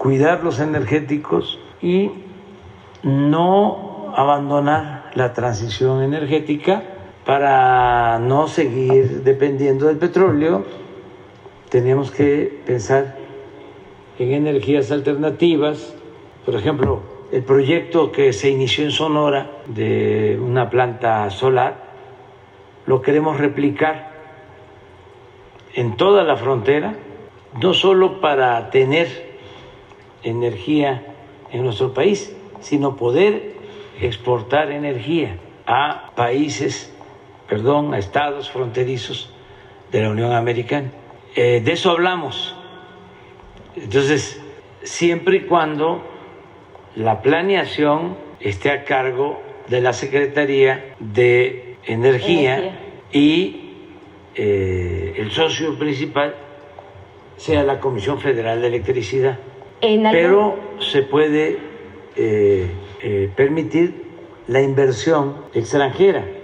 cuidar los energéticos y no abandonar la transición energética para no seguir dependiendo del petróleo. Tenemos que pensar en energías alternativas. Por ejemplo, el proyecto que se inició en Sonora de una planta solar lo queremos replicar en toda la frontera, no solo para tener energía en nuestro país, sino poder exportar energía a a estados fronterizos de la Unión Americana. De eso hablamos. Entonces, siempre y cuando la planeación esté a cargo de la Secretaría de Energía. Y el socio principal sea la Comisión Federal de Electricidad. Pero se puede permitir la inversión extranjera.